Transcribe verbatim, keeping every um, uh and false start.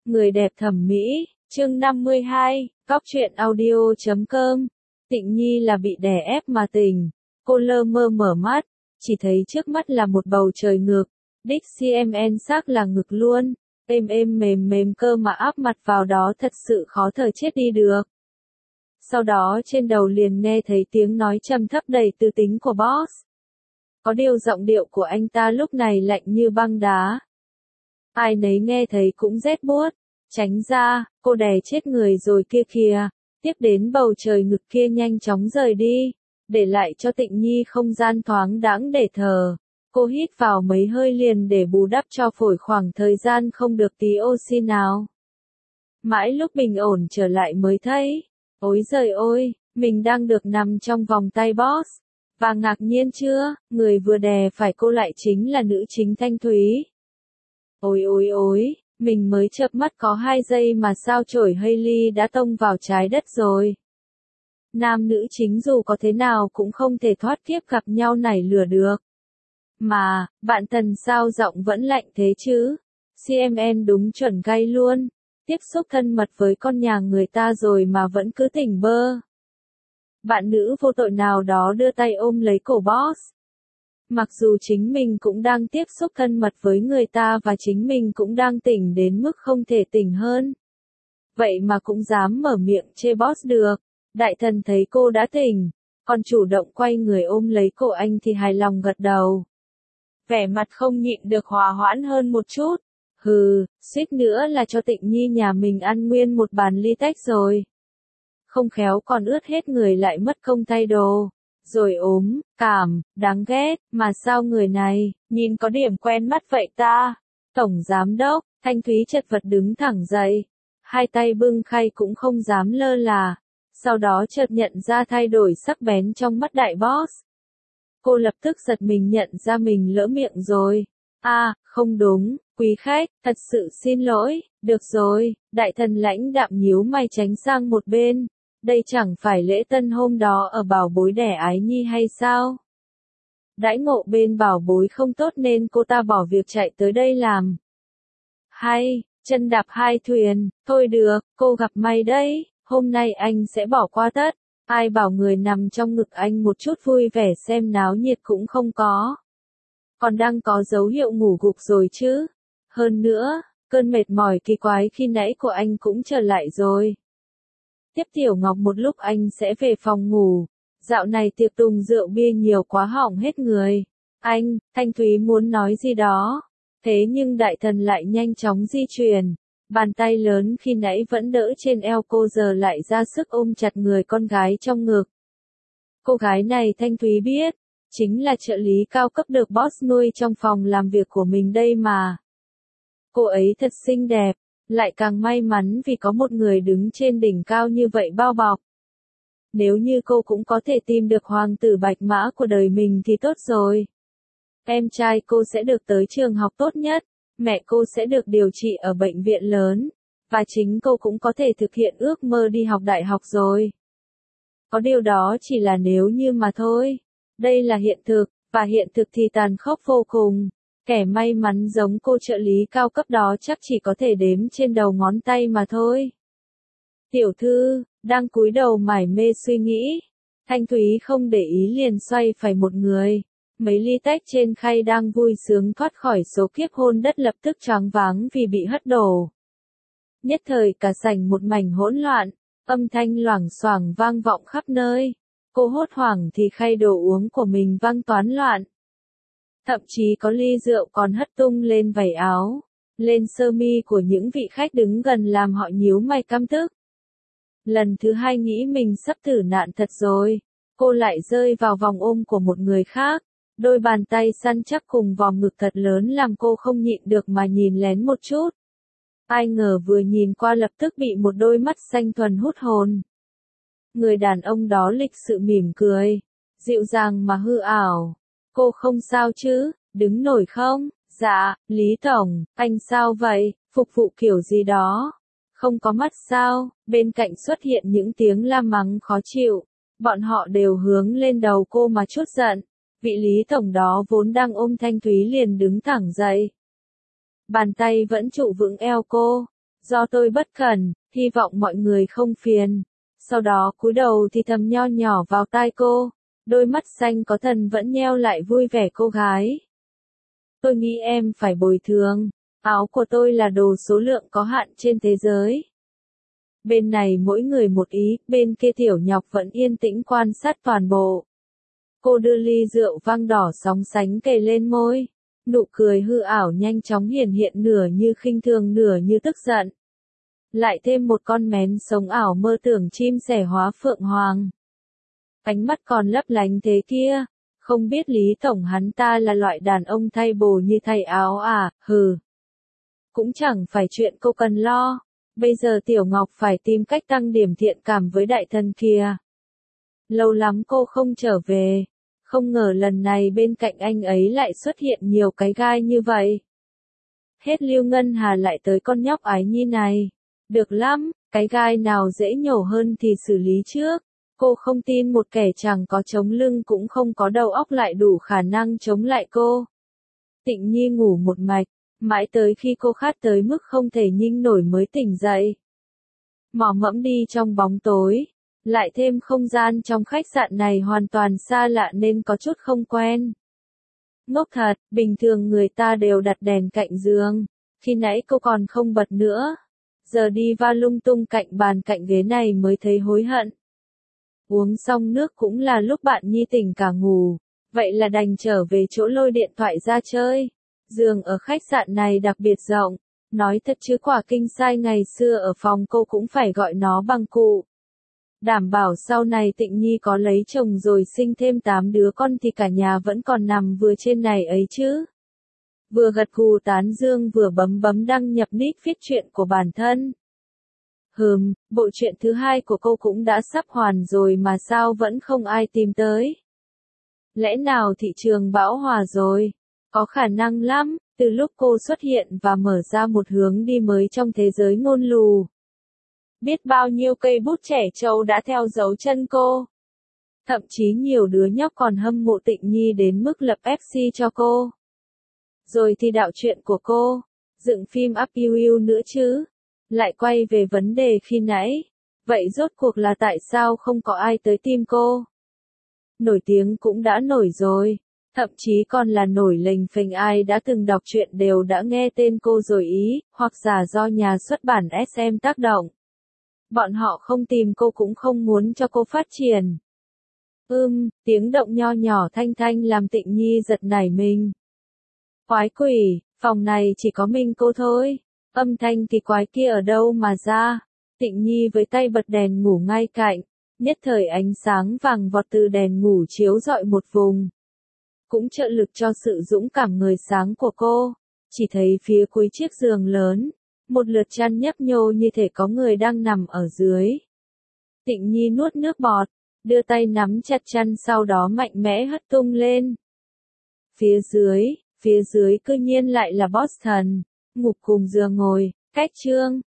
Người đẹp thẩm mỹ, chương năm mươi hai, góc truyện audio chấm com. Tịnh Nhi là bị đè ép mà tỉnh. Cô lơ mơ mở mắt, chỉ thấy trước mắt là một bầu trời ngực. Đích cm xác là ngực luôn. Êm êm mềm mềm cơ mà áp mặt vào đó thật sự khó thở chết đi được. Sau đó trên đầu liền nghe thấy tiếng nói trầm thấp đầy tư tính của boss. Có điều giọng điệu của anh ta lúc này lạnh như băng đá. Ai nấy nghe thấy cũng rét buốt. Tránh ra, cô đè chết người rồi kia kìa. Tiếp đến bầu trời ngực kia nhanh chóng rời đi. Để lại cho Tịnh Nhi không gian thoáng đãng để thở. Cô hít vào mấy hơi liền để bù đắp cho phổi khoảng thời gian không được tí oxy nào. Mãi lúc bình ổn trở lại mới thấy. Ôi giời ôi, mình đang được nằm trong vòng tay boss. Và ngạc nhiên chưa, người vừa đè phải cô lại chính là nữ chính Thanh Thúy. Ôi ôi ôi, mình mới chợp mắt có hai giây mà sao chổi Hailey đã tông vào trái đất rồi. Nam nữ chính dù có thế nào cũng không thể thoát kiếp gặp nhau nảy lửa được. Mà, bạn Tần sao giọng vẫn lạnh thế chứ? cm đúng chuẩn gay luôn. Tiếp xúc thân mật với con nhà người ta rồi mà vẫn cứ tỉnh bơ. Bạn nữ vô tội nào đó đưa tay ôm lấy cổ boss. Mặc dù chính mình cũng đang tiếp xúc thân mật với người ta và chính mình cũng đang tỉnh đến mức không thể tỉnh hơn. Vậy mà cũng dám mở miệng chê boss được. Đại thần thấy cô đã tỉnh, còn chủ động quay người ôm lấy cổ anh thì hài lòng gật đầu. Vẻ mặt không nhịn được hòa hoãn hơn một chút. Hừ, suýt nữa là cho Tịnh Nhi nhà mình ăn nguyên một bàn ly tách rồi. Không khéo còn ướt hết người lại mất công thay đồ. Rồi ốm, cảm, đáng ghét, mà sao người này, nhìn có điểm quen mắt vậy ta? Tổng giám đốc, Thanh Thúy chật vật đứng thẳng dậy. Hai tay bưng khay cũng không dám lơ là. Sau đó chợt nhận ra thay đổi sắc bén trong mắt đại boss. Cô lập tức giật mình nhận ra mình lỡ miệng rồi. À, không đúng, quý khách, thật sự xin lỗi, được rồi, đại thần lãnh đạm nhíu mày tránh sang một bên. Đây chẳng phải lễ tân hôm đó ở bảo bối đẻ Ái Nhi hay sao? Đãi ngộ bên bảo bối không tốt nên cô ta bỏ việc chạy tới đây làm. Hay, chân đạp hai thuyền, thôi được, cô gặp may đấy, hôm nay anh sẽ bỏ qua tất. Ai bảo người nằm trong ngực anh một chút vui vẻ xem náo nhiệt cũng không có. Còn đang có dấu hiệu ngủ gục rồi chứ. Hơn nữa, cơn mệt mỏi kỳ quái khi nãy của anh cũng trở lại rồi. Tiếp Tiểu Ngọc một lúc anh sẽ về phòng ngủ. Dạo này tiệc tùng rượu bia nhiều quá hỏng hết người. Anh, Thanh Thúy muốn nói gì đó. Thế nhưng đại thần lại nhanh chóng di chuyển. Bàn tay lớn khi nãy vẫn đỡ trên eo cô giờ lại ra sức ôm chặt người con gái trong ngực. Cô gái này Thanh Thúy biết. Chính là trợ lý cao cấp được boss nuôi trong phòng làm việc của mình đây mà. Cô ấy thật xinh đẹp. Lại càng may mắn vì có một người đứng trên đỉnh cao như vậy bao bọc. Nếu như cô cũng có thể tìm được hoàng tử bạch mã của đời mình thì tốt rồi. Em trai cô sẽ được tới trường học tốt nhất, mẹ cô sẽ được điều trị ở bệnh viện lớn, và chính cô cũng có thể thực hiện ước mơ đi học đại học rồi. Có điều đó chỉ là nếu như mà thôi. Đây là hiện thực, và hiện thực thì tàn khốc vô cùng. Kẻ may mắn giống cô trợ lý cao cấp đó chắc chỉ có thể đếm trên đầu ngón tay mà thôi. Tiểu thư, đang cúi đầu mải mê suy nghĩ. Thanh Thúy không để ý liền xoay phải một người. Mấy ly tách trên khay đang vui sướng thoát khỏi số kiếp hôn đất lập tức choáng váng vì bị hất đổ. Nhất thời cả sảnh một mảnh hỗn loạn, âm thanh loảng xoảng vang vọng khắp nơi. Cô hốt hoảng thì khay đồ uống của mình vang toán loạn. Thậm chí có ly rượu còn hất tung lên vảy áo, lên sơ mi của những vị khách đứng gần làm họ nhíu mày căm tức. Lần thứ hai nghĩ mình sắp tử nạn thật rồi, cô lại rơi vào vòng ôm của một người khác. Đôi bàn tay săn chắc cùng vòng ngực thật lớn làm cô không nhịn được mà nhìn lén một chút. Ai ngờ vừa nhìn qua lập tức bị một đôi mắt xanh thuần hút hồn. Người đàn ông đó lịch sự mỉm cười, dịu dàng mà hư ảo. Cô không sao chứ, đứng nổi không? Dạ, Lý Tổng, anh sao vậy, phục vụ kiểu gì đó? Không có mắt sao? Bên cạnh xuất hiện những tiếng la mắng khó chịu. Bọn họ đều hướng lên đầu cô mà trút giận. Vị Lý Tổng đó vốn đang ôm Thanh Thúy liền đứng thẳng dậy. Bàn tay vẫn trụ vững eo cô. Do tôi bất cẩn, hy vọng mọi người không phiền. Sau đó cúi đầu thì thầm nho nhỏ vào tai cô, đôi mắt xanh có thần vẫn nheo lại vui vẻ cô gái. Tôi nghĩ em phải bồi thường, áo của tôi là đồ số lượng có hạn trên thế giới. Bên này mỗi người một ý, bên kia Tiểu Nhọc vẫn yên tĩnh quan sát toàn bộ. Cô đưa ly rượu vang đỏ sóng sánh kề lên môi, nụ cười hư ảo nhanh chóng hiển hiện nửa như khinh thường nửa như tức giận. Lại thêm một con mén sống ảo mơ tưởng chim sẻ hóa phượng hoàng. Ánh mắt còn lấp lánh thế kia, không biết Lý Tổng hắn ta là loại đàn ông thay bồ như thay áo à, hừ. Cũng chẳng phải chuyện cô cần lo, bây giờ Tiểu Ngọc phải tìm cách tăng điểm thiện cảm với đại thần kia. Lâu lắm cô không trở về, không ngờ lần này bên cạnh anh ấy lại xuất hiện nhiều cái gai như vậy. Hết Lưu Ngân Hà lại tới con nhóc Ái Nhi này. Được lắm, cái gai nào dễ nhổ hơn thì xử lý trước. Cô không tin một kẻ chẳng có chống lưng cũng không có đầu óc lại đủ khả năng chống lại cô. Tịnh Nhi ngủ một mạch, mãi tới khi cô khát tới mức không thể nhịn nổi mới tỉnh dậy. Mò mẫm đi trong bóng tối, lại thêm không gian trong khách sạn này hoàn toàn xa lạ nên có chút không quen. Ngốc thật, bình thường người ta đều đặt đèn cạnh giường, khi nãy cô còn không bật nữa. Giờ đi va lung tung cạnh bàn cạnh ghế này mới thấy hối hận. Uống xong nước cũng là lúc bạn Nhi tỉnh cả ngủ, vậy là đành trở về chỗ lôi điện thoại ra chơi. Giường ở khách sạn này đặc biệt rộng, nói thật chứ quả kinh sai ngày xưa ở phòng cô cũng phải gọi nó bằng cụ. Đảm bảo sau này Tịnh Nhi có lấy chồng rồi sinh thêm tám đứa con thì cả nhà vẫn còn nằm vừa trên này ấy chứ. Vừa gật gù tán dương vừa bấm bấm đăng nhập nick viết chuyện của bản thân. Hừm, bộ truyện thứ hai của cô cũng đã sắp hoàn rồi mà sao vẫn không ai tìm tới. Lẽ nào thị trường bão hòa rồi? Có khả năng lắm, từ lúc cô xuất hiện và mở ra một hướng đi mới trong thế giới ngôn lù. Biết bao nhiêu cây bút trẻ trâu đã theo dấu chân cô. Thậm chí nhiều đứa nhóc còn hâm mộ Tịnh Nhi đến mức lập ép xê cho cô. Rồi thì đạo truyện của cô, dựng phim Up You You nữa chứ. Lại quay về vấn đề khi nãy. Vậy rốt cuộc là tại sao không có ai tới tìm cô? Nổi tiếng cũng đã nổi rồi. Thậm chí còn là nổi lềnh phềnh ai đã từng đọc truyện đều đã nghe tên cô rồi ý, hoặc giả do nhà xuất bản ét em tác động. Bọn họ không tìm cô cũng không muốn cho cô phát triển. Ưm, tiếng động nho nhỏ thanh thanh làm Tịnh Nhi giật nảy mình. Quái quỷ, phòng này chỉ có mình cô thôi. Âm thanh kỳ quái kia ở đâu mà ra? Tịnh Nhi với tay bật đèn ngủ ngay cạnh, nhất thời ánh sáng vàng vọt từ đèn ngủ chiếu rọi một vùng. Cũng trợ lực cho sự dũng cảm người sáng của cô. Chỉ thấy phía cuối chiếc giường lớn, một lượt chăn nhấp nhô như thể có người đang nằm ở dưới. Tịnh Nhi nuốt nước bọt, đưa tay nắm chặt chăn sau đó mạnh mẽ hất tung lên. Phía dưới, phía dưới cư nhiên lại là Boston, ngục cùng giường ngồi, cách chương.